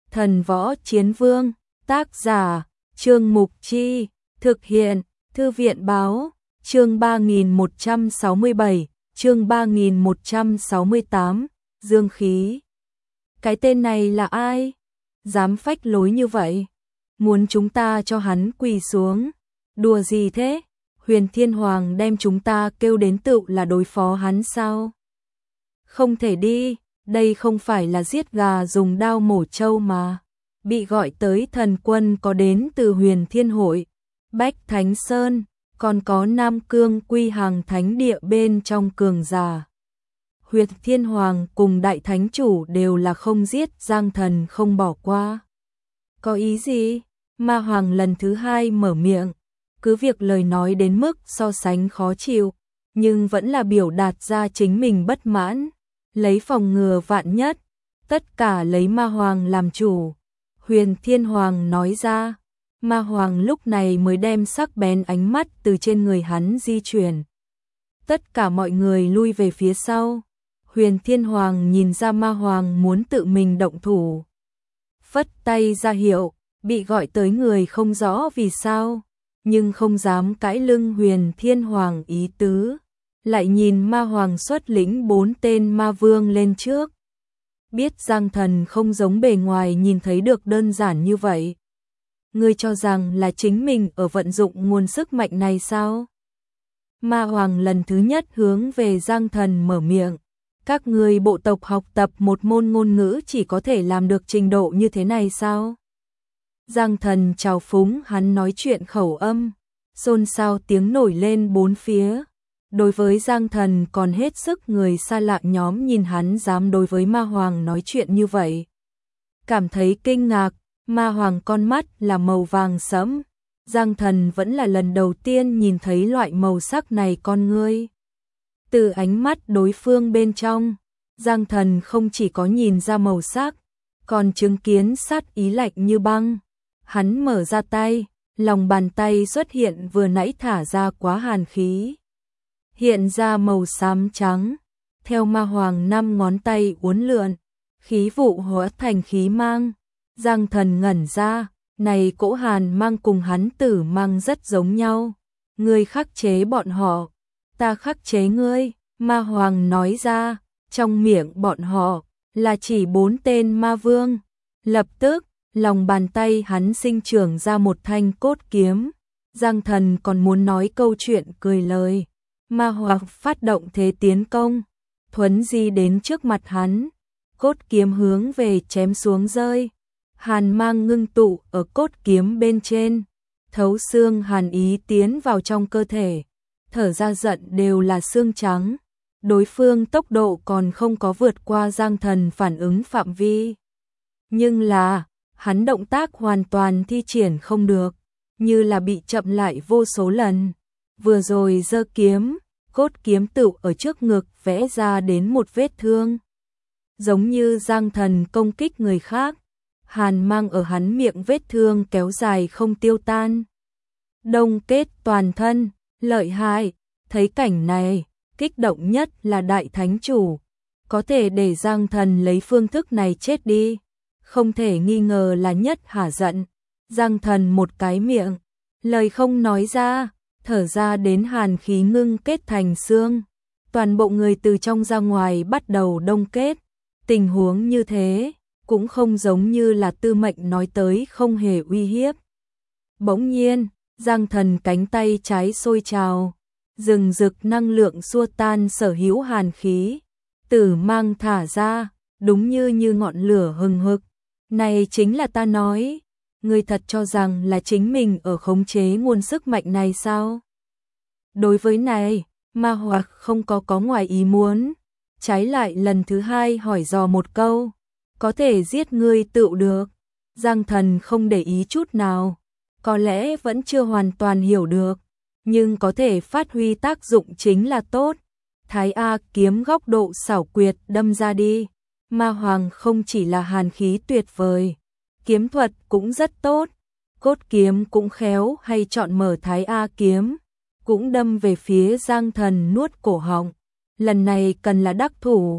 Thần Võ Chiến Vương, tác giả, Trương Mục Chi, thực hiện, Thư viện Báo, chương 3167, chương 3168, Dương Khí. Cái tên này là ai? Dám phách lối như vậy? Muốn chúng ta cho hắn quỳ xuống? Đùa gì thế? Huyền Thiên Hoàng đem chúng ta kêu đến tựu là đối phó hắn sao? Không thể đi, đây không phải là giết gà dùng đao mổ trâu mà. Bị gọi tới thần quân có đến từ Huyền Thiên Hội, Bách Thánh Sơn, còn có Nam Cương Quy Hàng Thánh Địa bên trong cường giả. Huyền Thiên Hoàng cùng Đại Thánh Chủ đều là không giết Giang Thần không bỏ qua. Có ý gì? Ma Hoàng lần thứ hai mở miệng, cứ việc lời nói đến mức so sánh khó chịu, nhưng vẫn là biểu đạt ra chính mình bất mãn, lấy phòng ngừa vạn nhất, tất cả lấy Ma Hoàng làm chủ. Huyền Thiên Hoàng nói ra, Ma Hoàng lúc này mới đem sắc bén ánh mắt từ trên người hắn di chuyển. Tất cả mọi người lui về phía sau. Huyền Thiên Hoàng nhìn ra Ma Hoàng muốn tự mình động thủ, phất tay ra hiệu, bị gọi tới người không rõ vì sao, nhưng không dám cãi lưng Huyền Thiên Hoàng ý tứ, lại nhìn Ma Hoàng xuất lĩnh 4 tên ma vương lên trước. Biết Giang Thần không giống bề ngoài nhìn thấy được đơn giản như vậy. Ngươi cho rằng là chính mình ở vận dụng nguồn sức mạnh này sao? Ma Hoàng lần thứ nhất hướng về Giang Thần mở miệng. Các ngươi bộ tộc học tập một môn ngôn ngữ chỉ có thể làm được trình độ như thế này sao? Giang Thần trào phúng hắn nói chuyện khẩu âm, xôn xao tiếng nổi lên bốn phía. Đối với Giang Thần còn hết sức người xa lạ nhóm nhìn hắn dám đối với Ma Hoàng nói chuyện như vậy. Cảm thấy kinh ngạc, Ma Hoàng con mắt là màu vàng sẫm. Giang Thần vẫn là lần đầu tiên nhìn thấy loại màu sắc này con ngươi. Từ ánh mắt đối phương bên trong, Giang Thần không chỉ có nhìn ra màu sắc, còn chứng kiến sát ý lạnh như băng. Hắn mở ra tay, lòng bàn tay xuất hiện vừa nãy thả ra quá hàn khí. Hiện ra màu xám trắng, theo Ma Hoàng 5 ngón tay uốn lượn, khí vụ hóa thành khí mang. Giang Thần ngẩn ra, này cỗ hàn mang cùng hắn tử mang rất giống nhau. Ngươi khắc chế bọn họ, ta khắc chế ngươi, Ma Hoàng nói ra, trong miệng bọn họ là chỉ 4 tên ma vương. Lập tức, lòng bàn tay hắn sinh trưởng ra một thanh cốt kiếm. Giang Thần còn muốn nói câu chuyện cười lời. Ma Hoàng phát động thế tiến công, thuấn di đến trước mặt hắn, cốt kiếm hướng về chém xuống rơi. Hàn mang ngưng tụ ở cốt kiếm bên trên, thấu xương hàn ý tiến vào trong cơ thể, thở ra giận đều là xương trắng. Đối phương tốc độ còn không có vượt qua Giang Thần phản ứng phạm vi. Nhưng là, hắn động tác hoàn toàn thi triển không được, như là bị chậm lại vô số lần. Vừa rồi giơ kiếm, cốt kiếm tựu ở trước ngực vẽ ra đến một vết thương. Giống như Giang Thần công kích người khác, hàn mang ở hắn miệng vết thương kéo dài không tiêu tan. Đông kết toàn thân, lợi hại, thấy cảnh này, kích động nhất là Đại Thánh Chủ. Có thể để Giang Thần lấy phương thức này chết đi, không thể nghi ngờ là nhất hả giận. Giang Thần một cái miệng, lời không nói ra, thở ra đến hàn khí ngưng kết thành xương. Toàn bộ người từ trong ra ngoài bắt đầu đông kết. Tình huống như thế, cũng không giống như là Tư Mệnh nói tới không hề uy hiếp. Bỗng nhiên, Giang Thần cánh tay trái sôi trào, rừng rực năng lượng xua tan sở hữu hàn khí. Tử mang thả ra, đúng như ngọn lửa hừng hực. Này chính là ta nói, ngươi thật cho rằng là chính mình ở khống chế nguồn sức mạnh này sao? Đối với này, Ma Hoàng không có ngoài ý muốn, trái lại lần thứ hai hỏi dò một câu, có thể giết ngươi tựu được. Giang Thần không để ý chút nào, có lẽ vẫn chưa hoàn toàn hiểu được, nhưng có thể phát huy tác dụng chính là tốt. Thái A kiếm góc độ xảo quyệt đâm ra đi. Ma Hoàng không chỉ là hàn khí tuyệt vời, kiếm thuật cũng rất tốt, cốt kiếm cũng khéo hay chọn mở Thái A kiếm, cũng đâm về phía Giang Thần nuốt cổ họng. Lần này cần là đắc thủ.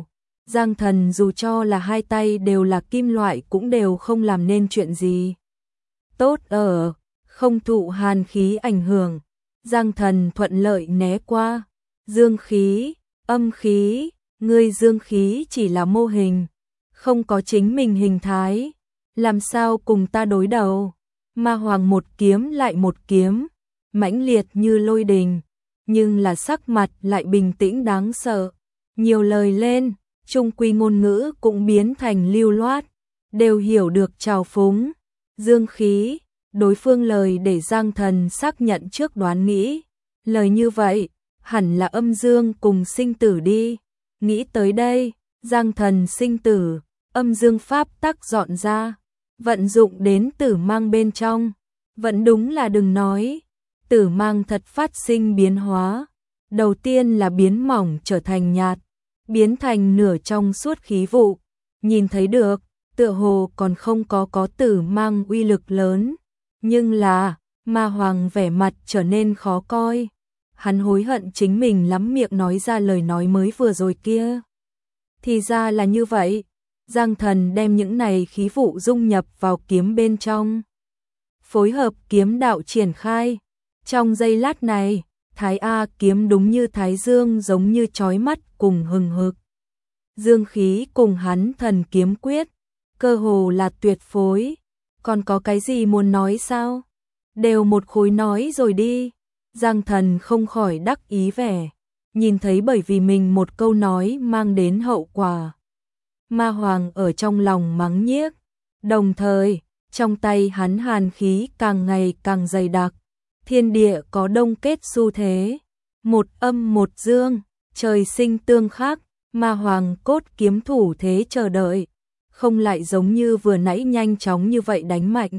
Giang Thần dù cho là hai tay đều là kim loại cũng đều không làm nên chuyện gì. Tốt ở, không thụ hàn khí ảnh hưởng. Giang Thần thuận lợi né qua. Dương khí, âm khí, ngươi dương khí chỉ là mô hình, không có chính mình hình thái. Làm sao cùng ta đối đầu? Ma Hoàng một kiếm lại một kiếm, mãnh liệt như lôi đình, nhưng là sắc mặt lại bình tĩnh đáng sợ. Nhiều lời lên, trung quy ngôn ngữ cũng biến thành lưu loát, đều hiểu được trào phúng. Dương khí, đối phương lời để Giang Thần xác nhận trước đoán nghĩ. Lời như vậy, hẳn là âm dương cùng sinh tử đi. Nghĩ tới đây, Giang Thần sinh tử, âm dương pháp tắc dọn ra, vận dụng đến tử mang bên trong. Vẫn đúng là đừng nói, tử mang thật phát sinh biến hóa. Đầu tiên là biến mỏng trở thành nhạt, biến thành nửa trong suốt khí vụ. Nhìn thấy được, tựa hồ còn không có tử mang uy lực lớn. Nhưng là, Ma Hoàng vẻ mặt trở nên khó coi. Hắn hối hận chính mình lắm miệng nói ra lời nói mới vừa rồi kia. Thì ra là như vậy. Giang Thần đem những này khí vụ dung nhập vào kiếm bên trong. Phối hợp kiếm đạo triển khai. Trong giây lát này, Thái A kiếm đúng như Thái Dương giống như chói mắt cùng hừng hực. Dương khí cùng hắn thần kiếm quyết, cơ hồ là tuyệt phối. Còn có cái gì muốn nói sao? Đều một khối nói rồi đi. Giang Thần không khỏi đắc ý vẻ, nhìn thấy bởi vì mình một câu nói mang đến hậu quả. Ma Hoàng ở trong lòng mắng nhiếc, đồng thời, trong tay hắn hàn khí càng ngày càng dày đặc. Thiên địa có đông kết xu thế, một âm một dương, trời sinh tương khắc. Ma Hoàng cốt kiếm thủ thế chờ đợi, không lại giống như vừa nãy nhanh chóng như vậy đánh mạnh.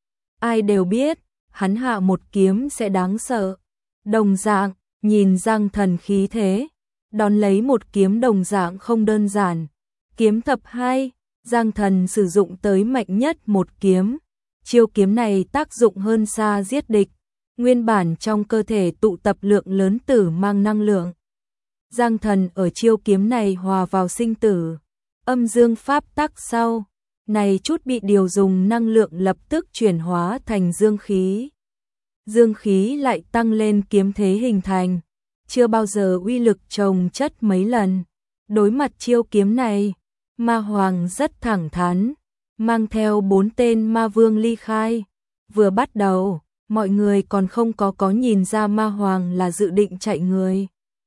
Ai đều biết, hắn hạ một kiếm sẽ đáng sợ. Đồng dạng, nhìn Giang Thần khí thế, đón lấy một kiếm đồng dạng không đơn giản. Kiếm thập hai, Giang Thần sử dụng tới mạnh nhất một kiếm. Chiêu kiếm này tác dụng hơn xa giết địch, nguyên bản trong cơ thể tụ tập lượng lớn tử mang năng lượng. Giang Thần ở chiêu kiếm này hòa vào sinh tử, âm dương pháp tắc sau, này chút bị điều dùng năng lượng lập tức chuyển hóa thành dương khí. Dương khí lại tăng lên kiếm thế hình thành, chưa bao giờ uy lực chồng chất mấy lần. Đối mặt chiêu kiếm này, Ma Hoàng rất thẳng thắn, mang theo 4 tên ma vương ly khai. Vừa bắt đầu, mọi người còn không có nhìn ra Ma Hoàng là dự định chạy người.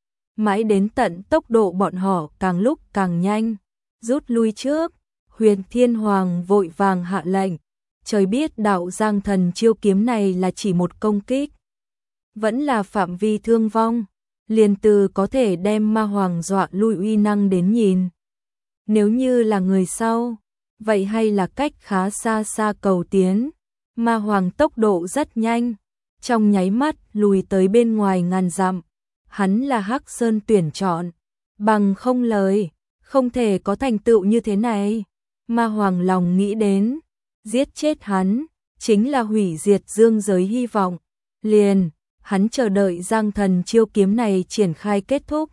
Mãi đến tận tốc độ bọn họ càng lúc càng nhanh, rút lui trước, Huyền Thiên Hoàng vội vàng hạ lệnh. Trời biết đạo Giang Thần chiêu kiếm này là chỉ một công kích, vẫn là phạm vi thương vong, liền từ có thể đem Ma Hoàng dọa lui uy năng đến nhìn. Nếu như là người sau, vậy hay là cách khá xa xa cầu tiến. Ma Hoàng tốc độ rất nhanh, trong nháy mắt lùi tới bên ngoài ngàn dặm. Hắn là Hắc Sơn tuyển chọn, bằng không lời, không thể có thành tựu như thế này. Ma Hoàng lòng nghĩ đến, giết chết hắn, chính là hủy diệt dương giới hy vọng. Liền, hắn chờ đợi Giang Thần chiêu kiếm này triển khai kết thúc.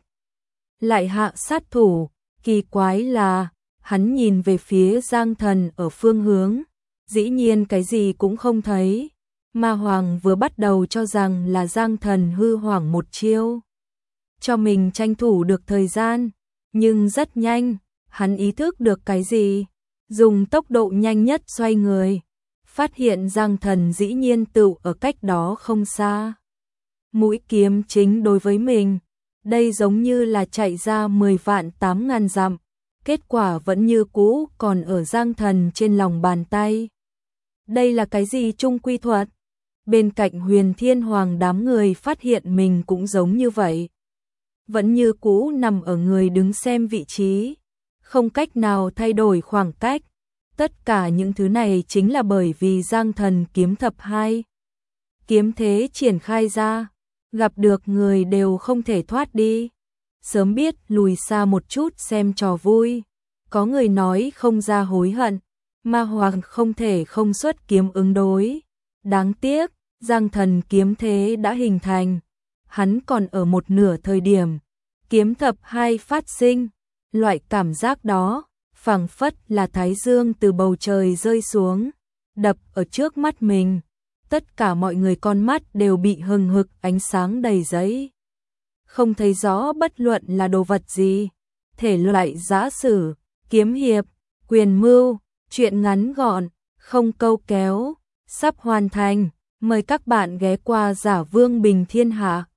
Lại hạ sát thủ, kỳ quái là, hắn nhìn về phía Giang Thần ở phương hướng, dĩ nhiên cái gì cũng không thấy. Ma Hoàng vừa bắt đầu cho rằng là Giang Thần hư hoảng một chiêu, cho mình tranh thủ được thời gian, nhưng rất nhanh, hắn ý thức được cái gì, dùng tốc độ nhanh nhất xoay người, phát hiện Giang Thần dĩ nhiên tựu ở cách đó không xa. Mũi kiếm chính đối với mình, đây giống như là chạy ra 10 vạn 8 ngàn dặm, kết quả vẫn như cũ còn ở Giang Thần trên lòng bàn tay. Đây là cái gì trung quy thuật? Bên cạnh Huyền Thiên Hoàng đám người phát hiện mình cũng giống như vậy. Vẫn như cũ nằm ở người đứng xem vị trí, không cách nào thay đổi khoảng cách. Tất cả những thứ này chính là bởi vì Giang Thần kiếm thập hai. Kiếm thế triển khai ra, gặp được người đều không thể thoát đi. Sớm biết lùi xa một chút xem trò vui. Có người nói không ra hối hận, Ma Hoàng không thể không xuất kiếm ứng đối. Đáng tiếc, Giang Thần kiếm thế đã hình thành. Hắn còn ở một nửa thời điểm, kiếm thập hai phát sinh, Loại cảm giác đó, phảng phất là thái dương từ bầu trời rơi xuống, đập ở trước mắt mình. Tất cả mọi người con mắt đều bị hừng hực ánh sáng đầy giấy. Không thấy rõ bất luận là đồ vật gì. Thể loại giã sử, kiếm hiệp, quyền mưu, truyện ngắn gọn, không câu kéo, sắp hoàn thành. Mời các bạn ghé qua Giả Vương Bình Thiên Hạ.